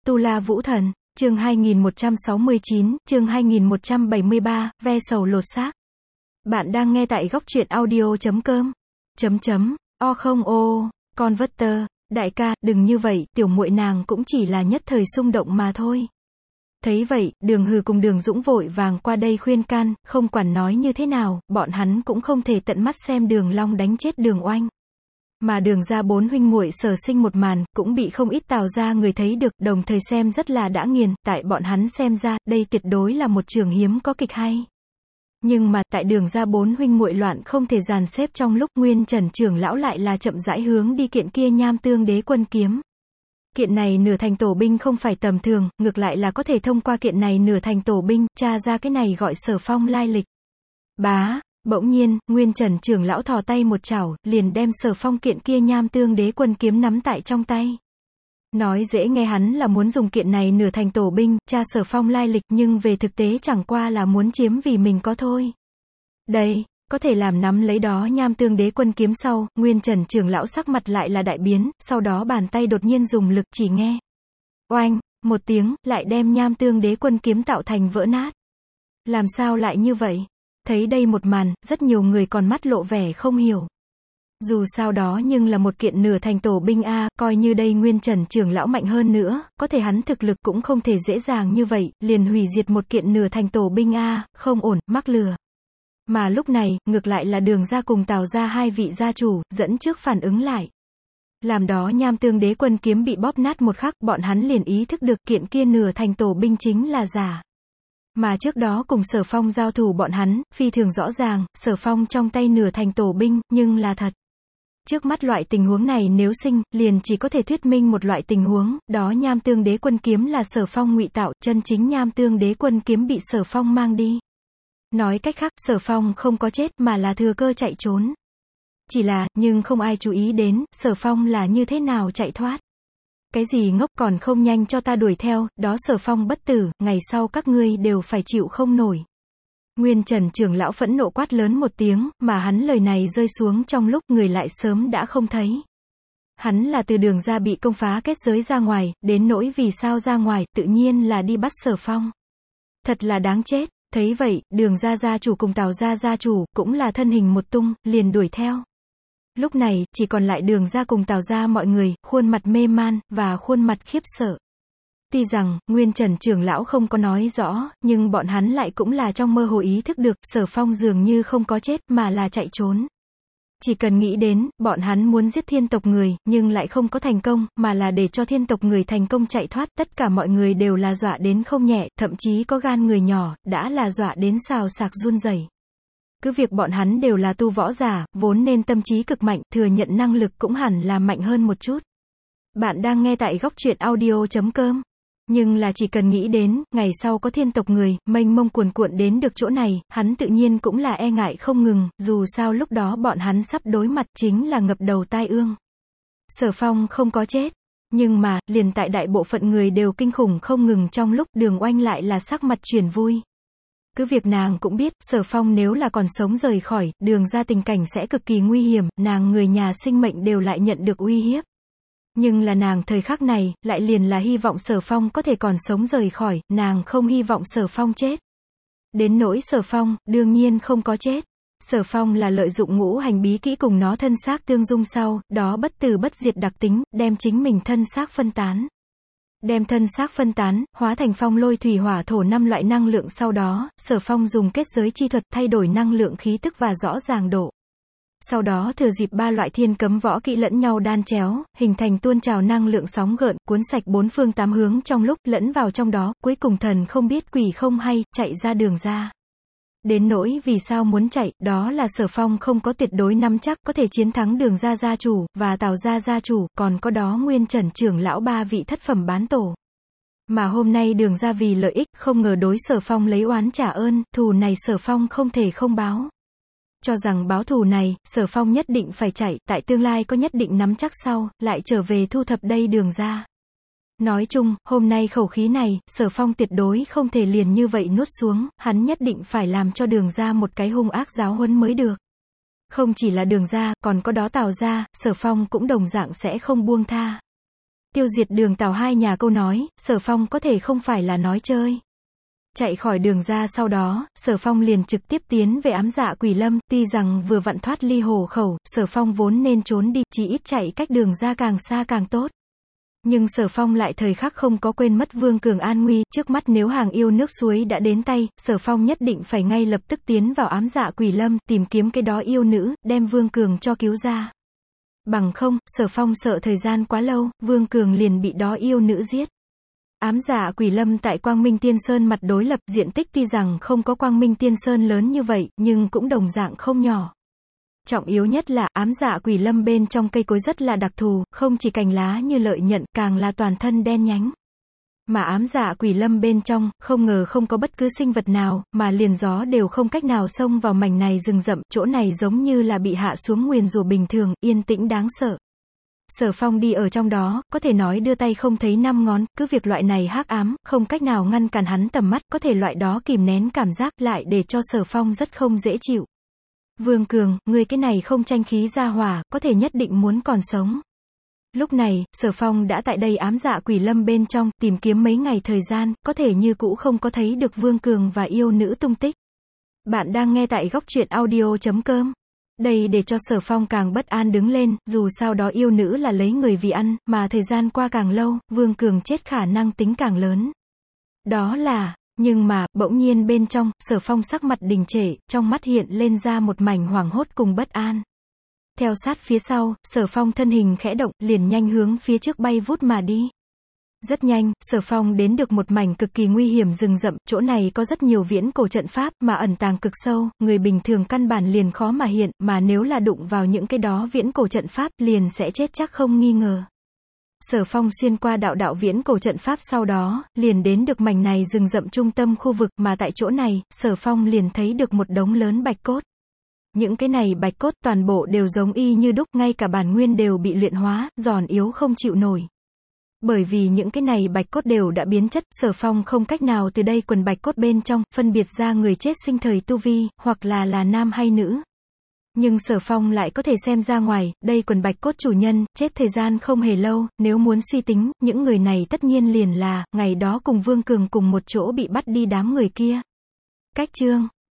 Tu La Vũ Thần, chương 2169, chương 2173, ve sầu lột xác. Bạn đang nghe tại góc truyện audio.com. O không ô, Converter, đại ca, đừng như vậy, tiểu muội nàng cũng chỉ là nhất thời xung động mà thôi. Thấy vậy, Đường Hừ cùng Đường Dũng vội vàng qua đây khuyên can, không quản nói như thế nào, bọn hắn cũng không thể tận mắt xem Đường Long đánh chết Đường Oanh. Mà Đường gia bốn huynh muội sở sinh một màn, cũng bị không ít Tào gia người thấy được, đồng thời xem rất là đã nghiền, tại bọn hắn xem ra, đây tuyệt đối là một trường hiếm có kịch hay. Nhưng mà, tại Đường gia bốn huynh muội loạn không thể dàn xếp trong lúc Nguyên Trần trưởng lão lại là chậm rãi hướng đi kiện kia Nham Tương Đế Quân kiếm. Kiện này nửa thành tổ binh không phải tầm thường, ngược lại là có thể thông qua kiện này nửa thành tổ binh, tra ra cái này gọi Sở Phong lai lịch. Bá, bỗng nhiên, Nguyên Trần trưởng lão thò tay một chảo, liền đem Sở Phong kiện kia Nham Tương Đế Quân kiếm nắm tại trong tay. Nói dễ nghe hắn là muốn dùng kiện này nửa thành tổ binh, tra Sở Phong lai lịch, nhưng về thực tế chẳng qua là muốn chiếm vì mình có thôi. Đây, có thể làm nắm lấy đó Nham Tương Đế Quân kiếm sau, Nguyên Trần trưởng lão sắc mặt lại là đại biến, sau đó bàn tay đột nhiên dùng lực, chỉ nghe oanh, một tiếng, lại đem Nham Tương Đế Quân kiếm tạo thành vỡ nát. Làm sao lại như vậy? Thấy đây một màn, rất nhiều người còn mắt lộ vẻ không hiểu. Dù sao đó nhưng là một kiện nửa thành tổ binh a, coi như đây Nguyên Trần trưởng lão mạnh hơn nữa, có thể hắn thực lực cũng không thể dễ dàng như vậy, liền hủy diệt một kiện nửa thành tổ binh a, không ổn, mắc lừa. Mà lúc này, ngược lại là Đường gia cùng Tào gia hai vị gia chủ, dẫn trước phản ứng lại. Làm đó Nham Tương Đế Quân kiếm bị bóp nát một khắc, bọn hắn liền ý thức được kiện kia nửa thành tổ binh chính là giả. Mà trước đó cùng Sở Phong giao thủ bọn hắn, phi thường rõ ràng, Sở Phong trong tay nửa thành tổ binh, nhưng là thật. Trước mắt loại tình huống này nếu sinh, liền chỉ có thể thuyết minh một loại tình huống, đó Nham Tương Đế Quân kiếm là Sở Phong ngụy tạo, chân chính Nham Tương Đế Quân kiếm bị Sở Phong mang đi. Nói cách khác, Sở Phong không có chết mà là thừa cơ chạy trốn. Chỉ là, nhưng không ai chú ý đến, Sở Phong là như thế nào chạy thoát. Cái gì ngốc, còn không nhanh cho ta đuổi theo, đó Sở Phong bất tử, ngày sau các ngươi đều phải chịu không nổi. Nguyên Trần trưởng lão phẫn nộ quát lớn một tiếng, mà hắn lời này rơi xuống trong lúc người lại sớm đã không thấy. Hắn là từ Đường gia bị công phá kết giới ra ngoài, đến nỗi vì sao ra ngoài, tự nhiên là đi bắt Sở Phong. Thật là đáng chết. Thấy vậy, Đường gia gia chủ cùng Tào gia gia chủ, cũng là thân hình một tung, liền đuổi theo. Lúc này, chỉ còn lại Đường gia cùng Tào gia mọi người, khuôn mặt mê man, và khuôn mặt khiếp sợ. Tuy rằng, Nguyên Trần trưởng lão không có nói rõ, nhưng bọn hắn lại cũng là trong mơ hồ ý thức được, Sở Phong dường như không có chết, mà là chạy trốn. Chỉ cần nghĩ đến, bọn hắn muốn giết thiên tộc người, nhưng lại không có thành công, mà là để cho thiên tộc người thành công chạy thoát, tất cả mọi người đều là dọa đến không nhẹ, thậm chí có gan người nhỏ, đã là dọa đến xào xạc run rẩy. Cứ việc bọn hắn đều là tu võ giả, vốn nên tâm trí cực mạnh, thừa nhận năng lực cũng hẳn là mạnh hơn một chút. Bạn đang nghe tại góc truyện audio.com. Nhưng là chỉ cần nghĩ đến, ngày sau có thiên tộc người, mênh mông cuồn cuộn đến được chỗ này, hắn tự nhiên cũng là e ngại không ngừng, dù sao lúc đó bọn hắn sắp đối mặt chính là ngập đầu tai ương. Sở Phong không có chết. Nhưng mà, liền tại đại bộ phận người đều kinh khủng không ngừng trong lúc Đường Oanh lại là sắc mặt chuyển vui. Cứ việc nàng cũng biết, Sở Phong nếu là còn sống rời khỏi, Đường gia tình cảnh sẽ cực kỳ nguy hiểm, nàng người nhà sinh mệnh đều lại nhận được uy hiếp. Nhưng là nàng thời khắc này, lại liền là hy vọng Sở Phong có thể còn sống rời khỏi, nàng không hy vọng Sở Phong chết. Đến nỗi Sở Phong, đương nhiên không có chết. Sở Phong là lợi dụng ngũ hành bí kỹ cùng nó thân xác tương dung sau, đó bất tử bất diệt đặc tính, đem chính mình thân xác phân tán. Đem thân xác phân tán, hóa thành phong lôi thủy hỏa thổ 5 loại năng lượng sau đó, Sở Phong dùng kết giới chi thuật thay đổi năng lượng khí tức và rõ ràng độ. Sau đó thừa dịp 3 loại thiên cấm võ kỹ lẫn nhau đan chéo, hình thành tuôn trào năng lượng sóng gợn, cuốn sạch 4 phương 8 hướng trong lúc lẫn vào trong đó, cuối cùng thần không biết quỷ không hay, chạy ra Đường ra. Đến nỗi vì sao muốn chạy, đó là Sở Phong không có tuyệt đối nắm chắc có thể chiến thắng Đường gia gia chủ, và Tào gia gia chủ, còn có đó Nguyên Trần trưởng lão 3 vị thất phẩm bán tổ. Mà hôm nay Đường gia vì lợi ích, không ngờ đối Sở Phong lấy oán trả ơn, thù này Sở Phong không thể không báo. Cho rằng báo thù này, Sở Phong nhất định phải chạy, tại tương lai có nhất định nắm chắc sau, lại trở về thu thập đây Đường gia. Nói chung, hôm nay khẩu khí này, Sở Phong tuyệt đối không thể liền như vậy nuốt xuống, hắn nhất định phải làm cho Đường gia một cái hung ác giáo huấn mới được. Không chỉ là Đường gia, còn có đó Tào gia, Sở Phong cũng đồng dạng sẽ không buông tha. tiêu diệt Đường Tào hai nhà câu nói, Sở Phong có thể không phải là nói chơi. Chạy khỏi Đường ra sau đó, Sở Phong liền trực tiếp tiến về Ám Dạ Quỷ Lâm, tuy rằng vừa vặn thoát ly hổ khẩu, Sở Phong vốn nên trốn đi, chỉ ít chạy cách Đường ra càng xa càng tốt. Nhưng Sở Phong lại thời khắc không có quên mất Vương Cường an nguy, trước mắt nếu hàng yêu nước suối đã đến tay, Sở Phong nhất định phải ngay lập tức tiến vào Ám Dạ Quỷ Lâm, tìm kiếm cái đó yêu nữ, đem Vương Cường cho cứu ra. Bằng không, Sở Phong sợ thời gian quá lâu, Vương Cường liền bị đó yêu nữ giết. Ám Dạ Quỷ Lâm tại Quang Minh Tiên Sơn mặt đối lập, diện tích tuy rằng không có Quang Minh Tiên Sơn lớn như vậy, nhưng cũng đồng dạng không nhỏ. Trọng yếu nhất là, Ám Dạ Quỷ Lâm bên trong cây cối rất là đặc thù, không chỉ cành lá như lợi nhận, càng là toàn thân đen nhánh. Mà Ám Dạ Quỷ Lâm bên trong, không ngờ không có bất cứ sinh vật nào, mà liền gió đều không cách nào xông vào mảnh này rừng rậm, chỗ này giống như là bị hạ xuống nguyền rủa bình thường, yên tĩnh đáng sợ. Sở Phong đi ở trong đó, có thể nói đưa tay không thấy năm ngón, cứ việc loại này hắc ám, không cách nào ngăn cản hắn tầm mắt, có thể loại đó kìm nén cảm giác lại để cho Sở Phong rất không dễ chịu. Vương Cường, ngươi cái này không tranh khí ra hỏa, có thể nhất định muốn còn sống. Lúc này, Sở Phong đã tại đây Ám Dạ Quỷ Lâm bên trong, tìm kiếm mấy ngày thời gian, có thể như cũ không có thấy được Vương Cường và yêu nữ tung tích. Bạn đang nghe tại góc truyện audio.com. Đây để cho Sở Phong càng bất an đứng lên, dù sao đó yêu nữ là lấy người vì ăn, mà thời gian qua càng lâu, Vương Cường chết khả năng tính càng lớn. Đó là, nhưng mà, bỗng nhiên bên trong, Sở Phong sắc mặt đình trệ, trong mắt hiện lên ra một mảnh hoảng hốt cùng bất an. Theo sát phía sau, Sở Phong thân hình khẽ động, liền nhanh hướng phía trước bay vút mà đi. Rất nhanh, Sở Phong đến được một mảnh cực kỳ nguy hiểm rừng rậm, chỗ này có rất nhiều viễn cổ trận pháp, mà ẩn tàng cực sâu, người bình thường căn bản liền khó mà hiện, mà nếu là đụng vào những cái đó viễn cổ trận pháp, liền sẽ chết chắc không nghi ngờ. Sở Phong xuyên qua đạo viễn cổ trận pháp sau đó, liền đến được mảnh này rừng rậm trung tâm khu vực, mà tại chỗ này, Sở Phong liền thấy được một đống lớn bạch cốt. Những cái này bạch cốt toàn bộ đều giống y như đúc, ngay cả bản nguyên đều bị luyện hóa, giòn yếu không chịu nổi. Bởi vì những cái này bạch cốt đều đã biến chất, Sở Phong không cách nào từ đây quần bạch cốt bên trong, phân biệt ra người chết sinh thời tu vi, hoặc là nam hay nữ. Nhưng Sở Phong lại có thể xem ra ngoài, đây quần bạch cốt chủ nhân, chết thời gian không hề lâu, nếu muốn suy tính, những người này tất nhiên liền là, ngày đó cùng Vương Cường cùng một chỗ bị bắt đi đám người kia. Cách chương